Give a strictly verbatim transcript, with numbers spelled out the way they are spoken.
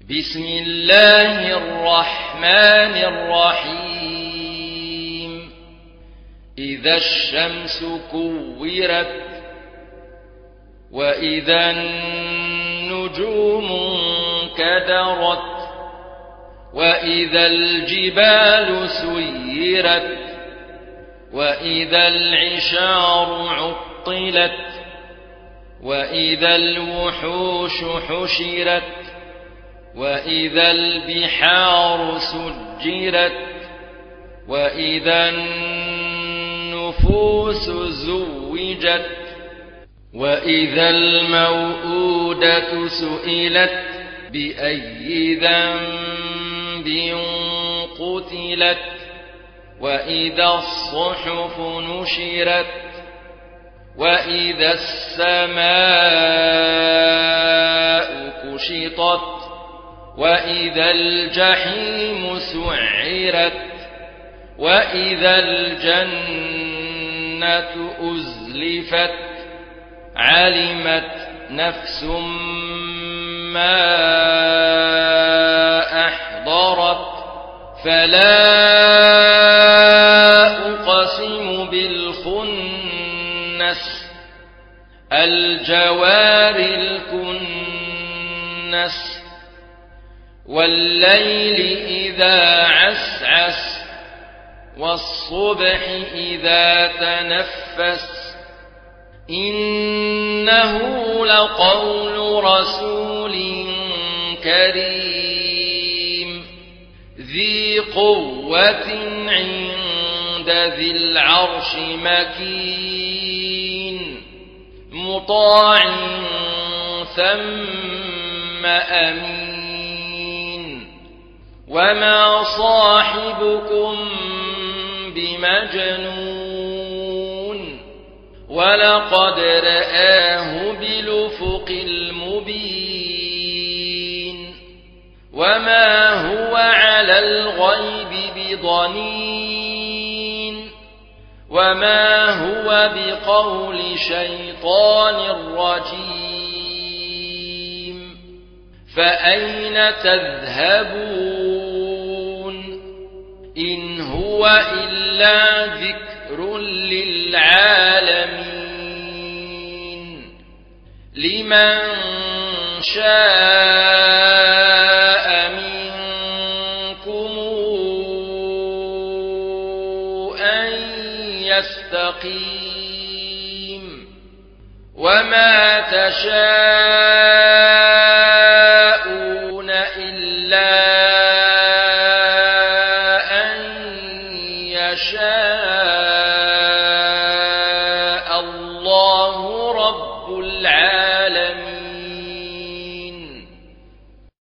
بسم الله الرحمن الرحيم إذا الشمس كورت وإذا النجوم انكدرت وإذا الجبال سيرت وإذا العشار عطلت وإذا الوحوش حشرت وإذا البحار سجرت وإذا النفوس زوجت وإذا الموءودة سئلت بأي ذنب قتلت وإذا الصحف نشرت وإذا السماء كشطت وإذا الجحيم سعرت وإذا الجنة أزلفت علمت نفس ما أحضرت فلا أقسم بالخنس الجوار الكنس والليل إذا عسعس والصبح إذا تنفس إنه لقول رسول كريم ذي قوة عند ذي العرش مكين مطاع ثم أمين وما صاحبكم بمجنون ولقد رآه بالأفق المبين وما هو على الغيب بضنين وما هو بقول شيطان رجيم فأين تذهبون إن هو إلا ذكر للعالمين لمن شاء منكم أن يستقيم وما تشاءون إلا أن يشاء الله رب العالمين.